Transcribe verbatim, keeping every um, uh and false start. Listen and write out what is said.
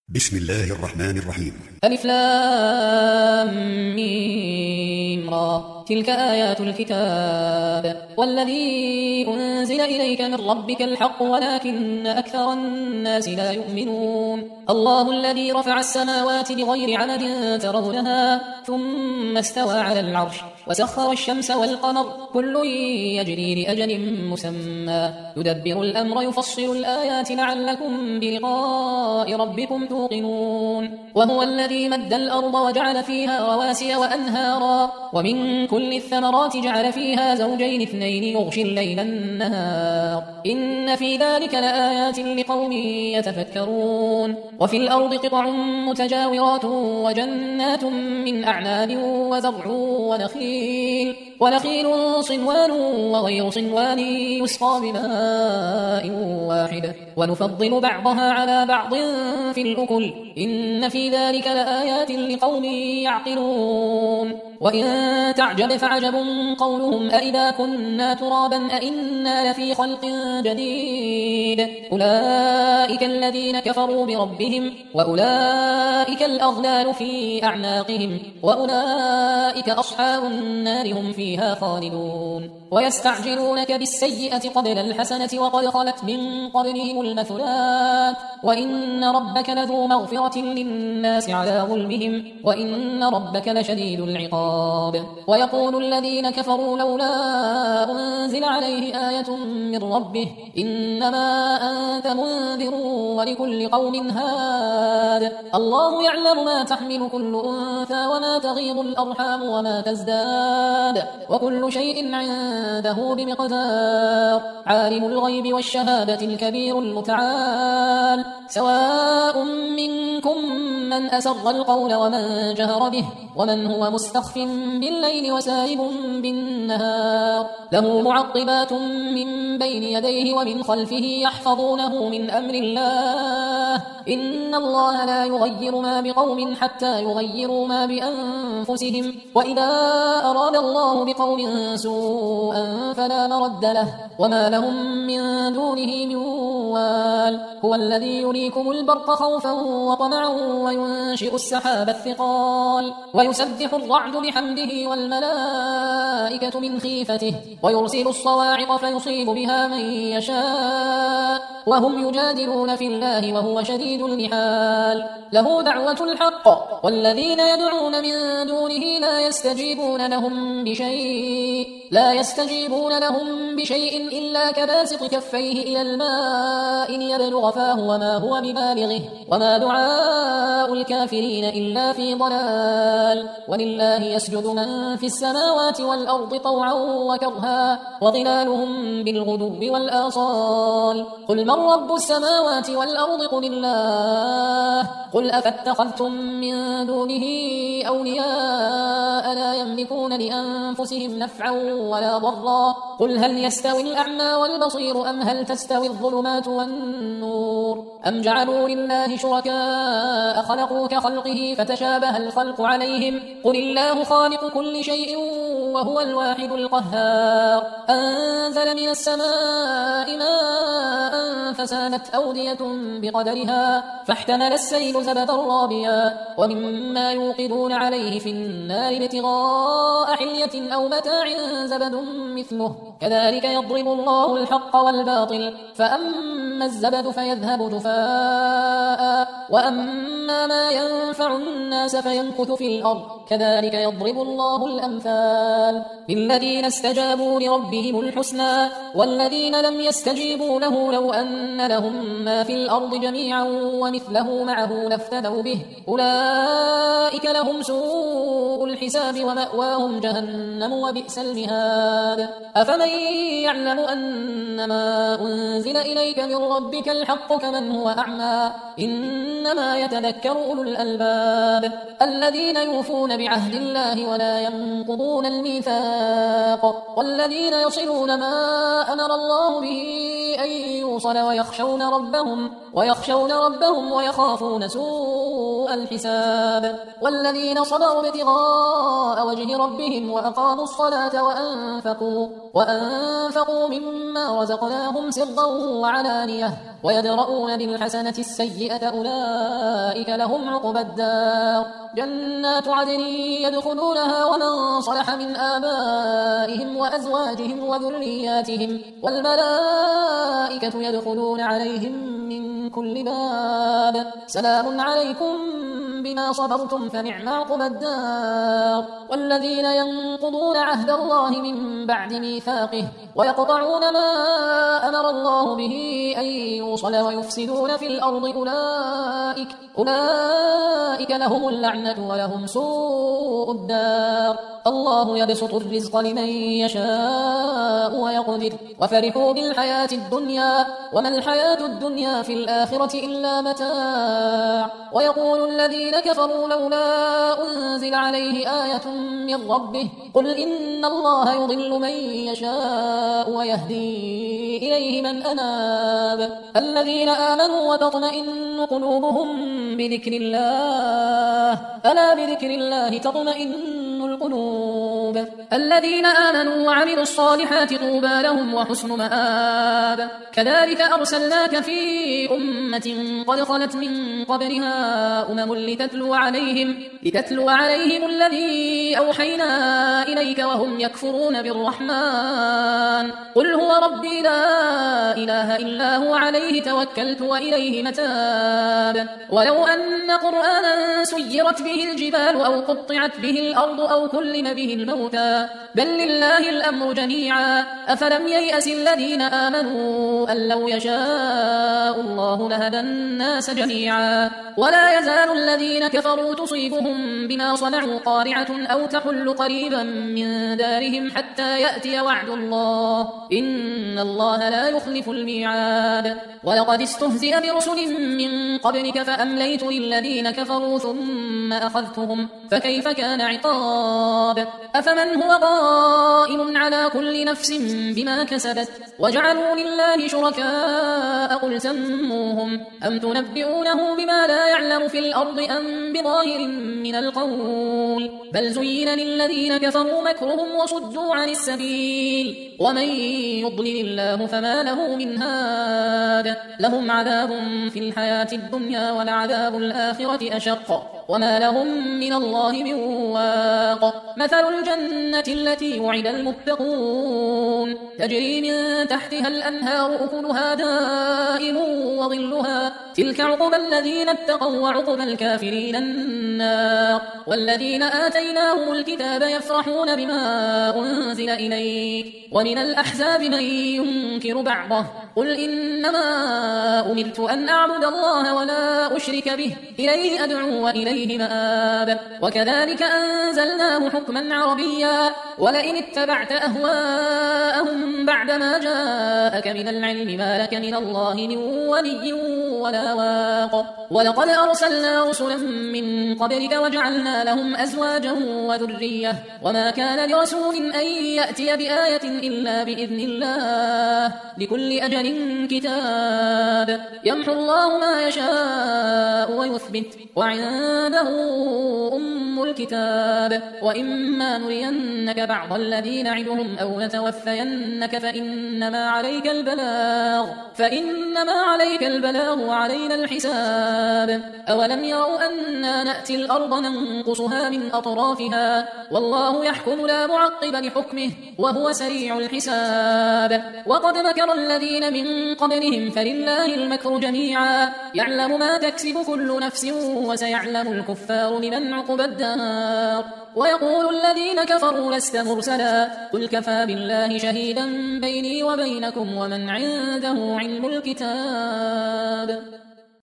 بسم الله الرحمن الرحيم. ألف لام ميم را تلك آيات الكتاب والذي أنزل إليك من ربك الحق ولكن أكثر الناس لا يؤمنون. الله الذي رفع السماوات بغير عمد ترونها ثم استوى على العرش وسخر الشمس والقمر كل يجري لأجل مسمى يدبر الأمر يفصل الآيات لعلكم بلقاء ربكم توقنون. وهو الذي مد الأرض وجعل فيها رواسي وأنهارا ومن كل الثمرات جعل فيها زوجين اثنين يغشي الليل النهار إن في ذلك لآيات لقوم يتفكرون. وفي الأرض قطع متجاورات وجنات من أعناب وزرع ونخيل ونخيل صنوان وغير صنوان يسقى بماء واحد ونفضل بعضها على بعض في الأكل إن في ذلك لآيات لقوم يعقلون. وإن تعجب فعجب قولهم أئذا كنا ترابا أئنا لفي خلق جديد أولئك الذين كفروا بربهم وأولئك الأغلال في أعناقهم وأولئك أصحاب النار هم فيها خالدون. ويستعجلونك بالسيئة قبل الحسنة وقد خلت من قبلهم المثلات وإن ربك لذو مغفرة للناس على ظلمهم وإن ربك لشديد العقاب. ويقول الذين كفروا لولا أنزل عليه آية من ربه إنما أنت منذر ولكل قوم هاد الله يعلم ما تحمل كل أنثى وما تغيض الأرحام وما تزداد وكل شيء عنده بمقدار. عالم الغيب والشهادة الكبير المتعال سواء منكم من أسر القول ومن جهر به ومن هو مستخف بالليل وسارب بالنهار له معقبات من بين يديه ومن خلفه يحفظونه من أمر الله إن الله لا يغير ما بقوم حتى يغيروا ما بأنفسهم وإذا أراد الله بقوم سوءا فلا مرد له وما لهم من دونه من وال. هو الذي يريكم البرق خوفا وطمعا وينشئ السحاب الثقال ويسبح الرعد بحمده والملائكة من خيفته ويرسل الصواعق فيصيب بها من يشاء وهم يجادلون في الله وهو شديد المحال. له دعوة الحق والذين يدعون من دونه لا يستجيبون لهم بشيء لا يستجيبون لهم بشيء إلا كباسط كفيه إلى الماء ليبلغ فاه وما هو ببالغه وما دعاء الكافرين إلا في ضلال. ولله يسجد من في السماوات والأرض طوعا وكرها وظلالهم بالغدو والآصال. قل من رب السماوات والأرض قل الله قل أفاتخذتم من دونه أولياء لا يملكون لأنفسهم نفعا ولا ضرا قل هل يستوي الأعمى والبصير أم هل تستوي الظلمات والنور أم جعلوا لله شركاء خلقوا كخلقه فتشابه الخلق عليهم قل الله خالق كل شيء وهو الواحد القهار. أنزل من السماء ماء فسالت أودية بقدرها فاحتمل السيل زبدا رابيا ومما يوقدون عليه في النار ابتغاء حلية أو متاع زبد مثله كذلك يضرب الله الحق والباطل فأما الزبد فيذهب جفاء وأما ما ينفع الناس فيمكث في الأرض كذلك يضرب الله الأمثال. للذين استجابوا لربهم الحسنى والذين لم يستجيبوا له لو أن لهم ما في الأرض جميعا ومثله معه لافتدوا به أولئك لهم سوء الحساب ومأواهم جهنم وبئس المهاد. أفمن يعلم أنما أنزل إليك من ربك الحق كمن هو أعمى إنما يتذكر أولو الألباب الذين يوفون بعهد الله ولا ينقضون الميثاق والذين يصلون ما أمر الله به أن يوصل ويخشون ربهم ويخشون ربهم ويخافون سوء الحساب والذين صبروا ابتغاء وجه ربهم وأقاموا الصلاة وأنفقوا وأنفقوا مما رزقناهم سرا وعلانية ويدرؤون بالحسنة السيئة أولئك لهم عقبى الدار جنات عدن يدخلونها ومن صلح من آبائهم وأزواجهم وذرياتهم والملائكة يدخلون عليهم من كل باب سلام عليكم بما صبرتم فنعم عقبى الدار والذين ينقضون عهد الله من بعد ميثاقه ويقطعون ما أمر الله به أن يوصل ويفسدون في الأرض أولئك, أولئك لهم اللعنة ولهم سوء الدار الله يبسط الرزق لمن يشاء ويقدر وفرحوا بالحياة الدنيا وما الحياة الدنيا في الآخرة إلا متاع ويقول الذين كفروا لولا أنزل عليه آية من ربه قل إن الله يضل من يشاء ويهدي إليه من أناب الذين آمنوا وتطمئن قلوبهم بذكر الله ألا بذكر الله تطمئن القلوب الذين آمنوا وعملوا الصالحات طوبى لهم وحسن مآب كذلك أرسلناك في أمة قد خلت من قبلها أمم لتتلو عليهم, لتتلو عليهم الذي أوحينا إليك وهم يكفرون بالرحمن قل هو ربي لا إله إلا هو عليه توكلت وإليه متاب ولو أن قرآنا سيرت به الجبال أو قطعت به الأرض أو كلم به الموتى بل لله الأمر جميعا أفلم ييأس الذين آمنوا أن لو يشاء الله لهدى الناس جميعا ولا يزال الذين كفروا تصيبهم بما صنعوا قارعة أو تحل قريبا من دارهم حتى يأتي وعد الله إن الله لا يخلف الميعاد ولقد استهزئ برسل من قبلك فأمليت للذين كفروا ثم أخذتهم فكيف كان عقاب أفمن هو قائم على كل نفس بما كسبت وجعلوا لله شركاء قل سموهم أم تنبئونه بما لا يعلم في الأرض أم بظاهر من القول بل زين للذين كفروا مكرهم وصدوا عن السبيل ومن يضلل الله فما له من هاد لهم عذاب في الحياة الدنيا ولعذاب الآخرة أشق وما لهم من الله من واق مثل الجنة التي وعد المتقون تجري من تحتها الأنهار أكلها دائم وظلها تلك عقبى الذين اتقوا وعقبى الكافرين النار والذين آتيناهم الكتاب يفرحون بما أنزل إليك ومن الأحزاب من ينكر بعضه قل إنما أمرت أن أعبد الله ولا أشرك به إليه أدعو وإليه مآب وكذلك أنزلناه حكما عربيا ولئن اتبعت أهواءهم بعدما جاءك من العلم ما لك من الله من ولي ولا واق ولقد أرسلنا رسلا من قبلك وجعلنا لهم أزواجا وذرية وما كان لرسول أن يأتي بآية إلا بإذن الله لكل أجل كتاب يمحو الله ما يشاء ويثبت وعنده أم الكتاب وإما نرينك بعض الذي نعدهم أو نتوفينك فإنما عليك البلاغ فإنما عليك البلاغ وعلينا الحساب أولم يروا أنا نأتي الأرض ننقصها من أطرافها والله يحكم لا معقب لحكمه وهو سريع الحساب وقد مكر الذين من قبلهم فلله المكر جميعا يعلم ما تكسب كل نفس وسيعلم الكفار لمن عقبى الدار ويقول الذين كفروا لست مرسلا قل كفى بالله شهيدا بيني وبينكم ومن عنده علم الكتاب